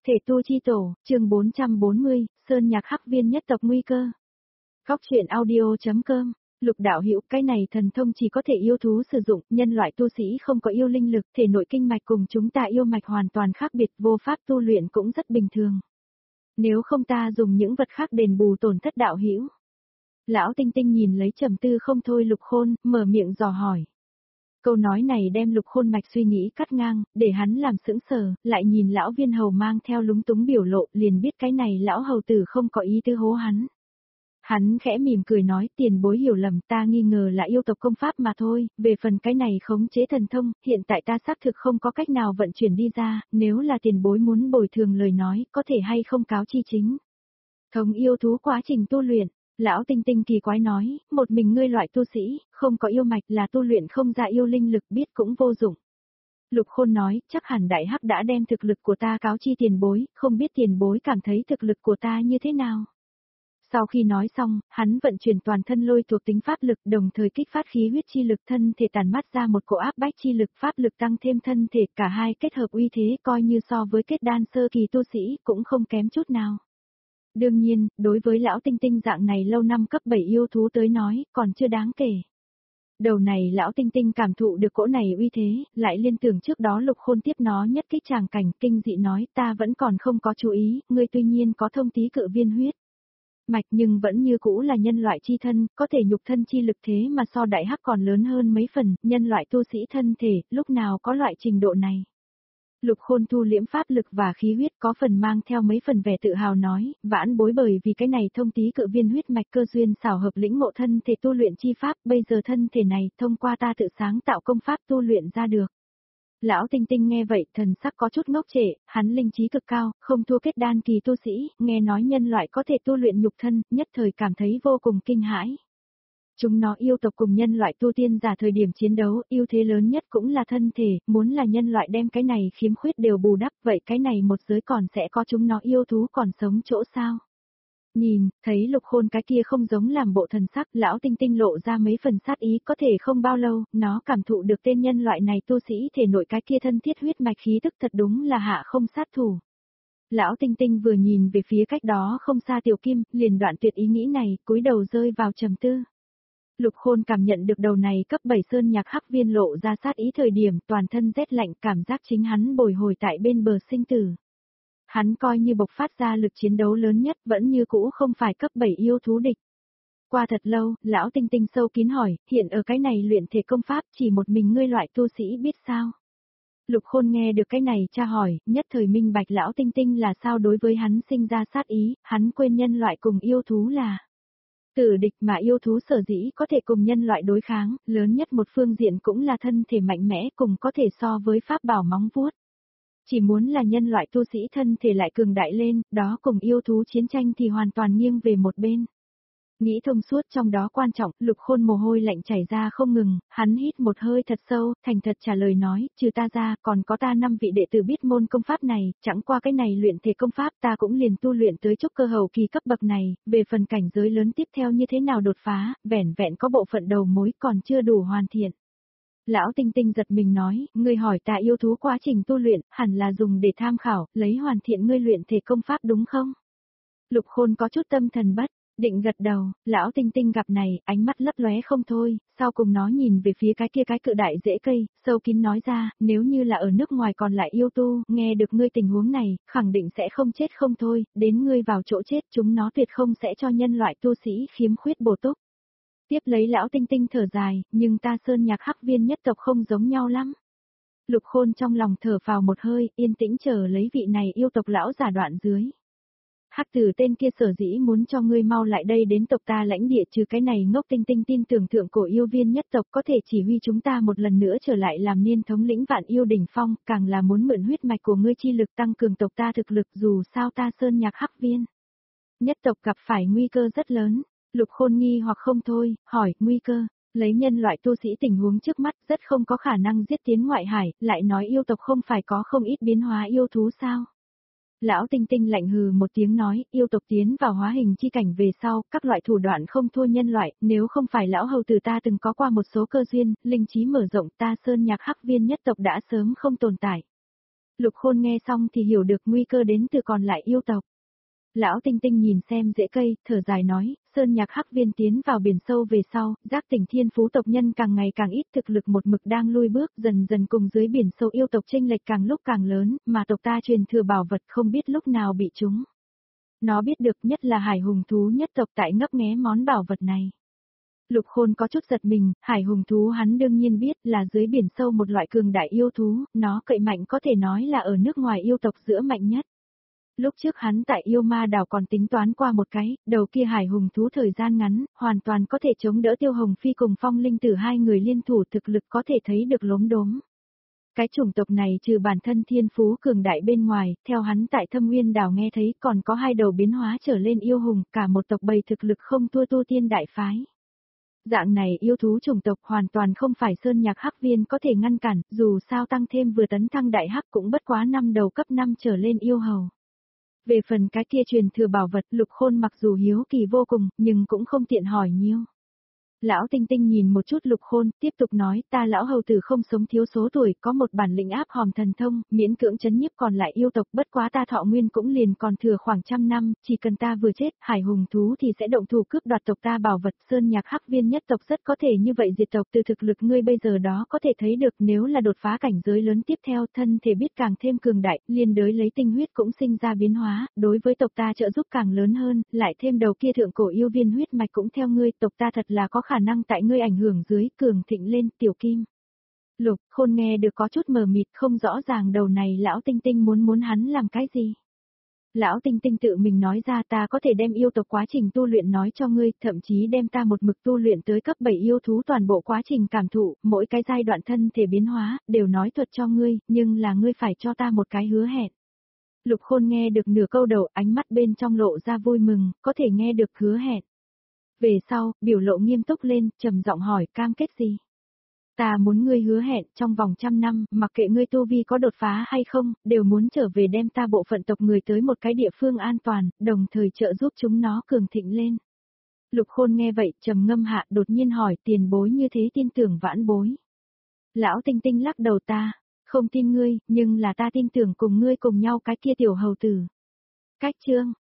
Thể tu chi tổ, chương 440, Sơn Nhạc Hắc Viên nhất tộc nguy cơ. Góc truyện audio.com. Lục đạo hữu, cái này thần thông chỉ có thể yêu thú sử dụng, nhân loại tu sĩ không có yêu linh lực, thể nội kinh mạch cùng chúng ta yêu mạch hoàn toàn khác biệt, vô pháp tu luyện cũng rất bình thường. Nếu không ta dùng những vật khác đền bù tổn thất đạo hữu. Lão Tinh Tinh nhìn lấy trầm tư không thôi Lục Khôn, mở miệng dò hỏi. Câu nói này đem Lục Khôn mạch suy nghĩ cắt ngang, để hắn làm sững sờ, lại nhìn lão viên hầu mang theo lúng túng biểu lộ, liền biết cái này lão hầu tử không có ý tư hố hắn. Hắn khẽ mỉm cười nói, tiền bối hiểu lầm, ta nghi ngờ là yêu tộc công pháp mà thôi, về phần cái này khống chế thần thông, hiện tại ta xác thực không có cách nào vận chuyển đi ra, nếu là tiền bối muốn bồi thường lời nói, có thể hay không cáo chi chính. Thống yêu thú quá trình tu luyện. Lão Tinh Tinh kỳ quái nói, một mình ngươi loại tu sĩ, không có yêu mạch là tu luyện không ra yêu linh lực, biết cũng vô dụng. Lục Khôn nói, chắc hẳn đại hắc đã đem thực lực của ta cáo chi tiền bối, không biết tiền bối cảm thấy thực lực của ta như thế nào. Sau khi nói xong, hắn vận chuyển toàn thân lôi thuộc tính pháp lực, đồng thời kích phát khí huyết chi lực, thân thể tản mát ra một cỗ áp bách chi lực, pháp lực tăng thêm thân thể, cả hai kết hợp uy thế, coi như so với kết đan sơ kỳ tu sĩ cũng không kém chút nào. Đương nhiên, đối với lão Tinh Tinh dạng này lâu năm cấp 7 yêu thú tới nói, còn chưa đáng kể. Đầu này lão Tinh Tinh cảm thụ được cỗ này uy thế, lại liên tưởng trước đó Lục Khôn tiếp nó nhất kích tràng cảnh, kinh dị nói, ta vẫn còn không có chú ý, ngươi tuy nhiên có thông tí cự viên huyết mạch nhưng vẫn như cũ là nhân loại chi thân, có thể nhục thân chi lực thế mà so đại hắc còn lớn hơn mấy phần, nhân loại tu sĩ thân thể, lúc nào có loại trình độ này. Lục Khôn thu liễm pháp lực và khí huyết, có phần mang theo mấy phần vẻ tự hào nói, vãn bối bởi vì cái này thông tí cự viên huyết mạch cơ duyên xảo hợp lĩnh ngộ thân thể tu luyện chi pháp, bây giờ thân thể này thông qua ta tự sáng tạo công pháp tu luyện ra được. Lão Tinh Tinh nghe vậy, thần sắc có chút ngốc trệ, hắn linh trí cực cao, không thua kết đan kỳ tu sĩ, nghe nói nhân loại có thể tu luyện nhục thân, nhất thời cảm thấy vô cùng kinh hãi. Chúng nó yêu tộc cùng nhân loại tu tiên giả thời điểm chiến đấu, ưu thế lớn nhất cũng là thân thể, muốn là nhân loại đem cái này khiếm khuyết đều bù đắp, vậy cái này một giới còn sẽ có chúng nó yêu thú còn sống chỗ sao? Nhìn, thấy Lục Khôn cái kia không giống làm bộ thần sắc, lão Tinh Tinh lộ ra mấy phần sát ý, có thể không bao lâu, nó cảm thụ được tên nhân loại này tu sĩ thể nội cái kia thân thiết huyết mạch khí tức thật đúng là hạ không sát thủ. Lão Tinh Tinh vừa nhìn về phía cách đó không xa Tiểu Kim, liền đoạn tuyệt ý nghĩ này, cúi đầu rơi vào trầm tư. Lục Khôn cảm nhận được đầu này cấp 7 sơn nhạc hắc viên lộ ra sát ý thời điểm, toàn thân rét lạnh, cảm giác chính hắn bồi hồi tại bên bờ sinh tử. Hắn coi như bộc phát ra lực chiến đấu lớn nhất, vẫn như cũ không phải cấp 7 yêu thú địch. Qua thật lâu, lão Tinh Tinh sâu kín hỏi, hiện ở cái này luyện thể công pháp chỉ một mình ngươi loại tu sĩ biết sao? Lục Khôn nghe được cái này tra hỏi, nhất thời minh bạch lão Tinh Tinh là sao đối với hắn sinh ra sát ý, hắn quên nhân loại cùng yêu thú là tử địch, mà yêu thú sở dĩ có thể cùng nhân loại đối kháng, lớn nhất một phương diện cũng là thân thể mạnh mẽ cùng có thể so với pháp bảo móng vuốt. Chỉ muốn là nhân loại tu sĩ thân thể lại cường đại lên, đó cùng yêu thú chiến tranh thì hoàn toàn nghiêng về một bên. Nghĩ thông suốt trong đó quan trọng, Lục Khôn mồ hôi lạnh chảy ra không ngừng, hắn hít một hơi thật sâu, thành thật trả lời nói, trừ ta ra, còn có ta 5 vị đệ tử biết môn công pháp này, chẳng qua cái này luyện thể công pháp ta cũng liền tu luyện tới trúc cơ hầu kỳ cấp bậc này, về phần cảnh giới lớn tiếp theo như thế nào đột phá, vẻn vẹn có bộ phận đầu mối còn chưa đủ hoàn thiện. Lão Tinh Tinh giật mình nói, ngươi hỏi ta yêu thú quá trình tu luyện, hẳn là dùng để tham khảo, lấy hoàn thiện ngươi luyện thể công pháp đúng không? Lục Khôn có chút tâm thần bất định gật đầu, lão Tinh Tinh gặp này, ánh mắt lấp lóe không thôi, sau cùng nó nhìn về phía cái kia cái cự đại rễ cây, sâu kín nói ra, nếu như là ở nước ngoài còn lại yêu tu, nghe được ngươi tình huống này, khẳng định sẽ không chết không thôi, đến ngươi vào chỗ chết chúng nó tuyệt không sẽ cho nhân loại tu sĩ khiếm khuyết bổ túc. Tiếp lấy lão Tinh Tinh thở dài, nhưng ta sơn nhạc hắc viên nhất tộc không giống nhau lắm. Lục Khôn trong lòng thở vào một hơi, yên tĩnh chờ lấy vị này yêu tộc lão giả đoạn dưới. Hắc tử tên kia sở dĩ muốn cho ngươi mau lại đây đến tộc ta lãnh địa, trừ cái này ngốc Tinh Tinh tin tưởng thượng cổ yêu viên nhất tộc có thể chỉ huy chúng ta một lần nữa trở lại làm niên thống lĩnh vạn yêu đỉnh phong, càng là muốn mượn huyết mạch của ngươi chi lực tăng cường tộc ta thực lực, dù sao ta sơn nhạc hắc viên nhất tộc gặp phải nguy cơ rất lớn. Lục Khôn nghi hoặc không thôi, hỏi, nguy cơ, lấy nhân loại tu sĩ tình huống trước mắt rất không có khả năng giết tiến ngoại hải, lại nói yêu tộc không phải có không ít biến hóa yêu thú sao? Lão Tinh Tinh lạnh hừ một tiếng nói, yêu tộc tiến vào hóa hình chi cảnh về sau, các loại thủ đoạn không thua nhân loại, nếu không phải lão hầu tử ta từng có qua một số cơ duyên, linh trí mở rộng ta sơn nhạc hắc viên nhất tộc đã sớm không tồn tại. Lục Khôn nghe xong thì hiểu được nguy cơ đến từ còn lại yêu tộc. Lão Tinh Tinh nhìn xem rễ cây, thở dài nói, sơn nhạc hắc viên tiến vào biển sâu về sau, giác tỉnh thiên phú tộc nhân càng ngày càng ít, thực lực một mực đang lui bước, dần dần cùng dưới biển sâu yêu tộc chênh lệch càng lúc càng lớn, mà tộc ta truyền thừa bảo vật không biết lúc nào bị chúng. Nó biết được nhất là hải hùng thú nhất tộc tại ngấp nghé món bảo vật này. Lục Khôn có chút giật mình, hải hùng thú hắn đương nhiên biết là dưới biển sâu một loại cường đại yêu thú, nó cậy mạnh có thể nói là ở nước ngoài yêu tộc giữa mạnh nhất. Lúc trước hắn tại yêu ma đảo còn tính toán qua một cái, đầu kia hải hùng thú thời gian ngắn, hoàn toàn có thể chống đỡ Tiêu Hồng Phi cùng Phong Linh Tử hai người liên thủ thực lực có thể thấy được lốm đốm. Cái chủng tộc này trừ bản thân thiên phú cường đại bên ngoài, theo hắn tại Thâm Nguyên đảo nghe thấy còn có hai đầu biến hóa trở lên yêu hùng, cả một tộc bầy thực lực không thua tu tiên đại phái. Dạng này yêu thú chủng tộc hoàn toàn không phải sơn nhạc hắc viên có thể ngăn cản, dù sao tăng thêm vừa tấn thăng đại hắc cũng bất quá 5 đầu cấp 5 trở lên yêu hầu. Về phần cái kia truyền thừa bảo vật Lục Khôn mặc dù hiếu kỳ vô cùng, nhưng cũng không tiện hỏi nhiều. Lão Tinh Tinh nhìn một chút Lục Khôn, tiếp tục nói, ta lão hầu tử không sống thiếu số tuổi, có một bản lĩnh áp hòm thần thông, miễn cưỡng chấn nhiếp còn lại yêu tộc, bất quá ta thọ nguyên cũng liền còn thừa khoảng 100 năm, chỉ cần ta vừa chết, hải hùng thú thì sẽ động thủ cướp đoạt tộc ta bảo vật, sơn nhạc hắc viên nhất tộc rất có thể như vậy diệt tộc, từ thực lực ngươi bây giờ đó có thể thấy được nếu là đột phá cảnh giới lớn tiếp theo, thân thể biết càng thêm cường đại, liên đới lấy tinh huyết cũng sinh ra biến hóa, đối với tộc ta trợ giúp càng lớn hơn, lại thêm đầu kia thượng cổ yêu viên huyết mạch cũng theo ngươi, tộc ta thật là có khả năng tại ngươi ảnh hưởng dưới cường thịnh lên. Tiểu Kim. Lục Khôn nghe được có chút mờ mịt, không rõ ràng đầu này lão Tinh Tinh muốn hắn làm cái gì. Lão Tinh Tinh tự mình nói ra, ta có thể đem yêu tộc quá trình tu luyện nói cho ngươi, thậm chí đem ta một mực tu luyện tới cấp 7 yêu thú toàn bộ quá trình cảm thụ, mỗi cái giai đoạn thân thể biến hóa, đều nói thuật cho ngươi, nhưng là ngươi phải cho ta một cái hứa hẹn. Lục Khôn nghe được nửa câu đầu, ánh mắt bên trong lộ ra vui mừng, có thể nghe được hứa hẹn. Về sau, biểu lộ nghiêm túc lên, trầm giọng hỏi, cam kết gì? Ta muốn ngươi hứa hẹn, trong vòng 100 năm, mặc kệ ngươi tu vi có đột phá hay không, đều muốn trở về đem ta bộ phận tộc người tới một cái địa phương an toàn, đồng thời trợ giúp chúng nó cường thịnh lên. Lục Khôn nghe vậy, trầm ngâm hạ, đột nhiên hỏi, tiền bối như thế tin tưởng vãn bối. Lão Tinh Tinh lắc đầu, ta không tin ngươi, nhưng là ta tin tưởng cùng ngươi cùng nhau cái kia tiểu hầu tử. Cách chương